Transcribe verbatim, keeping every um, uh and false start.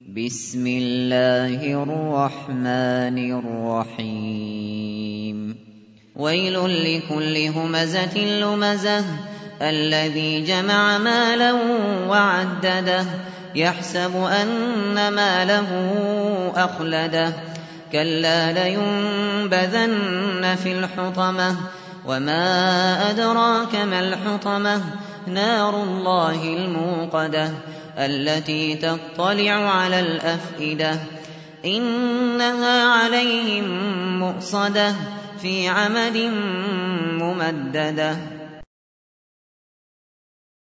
بسم الله الرحمن الرحيم ويل لكل همزة لمزة الذي جمع مالا وعدده يحسب أن ماله أخلده كلا لينبذن في الحطمة وما أدراك ما الحطمة نار الله الموقدة التي تطلع على الأفئدة إنها عليهم مؤصدة في عمد ممددة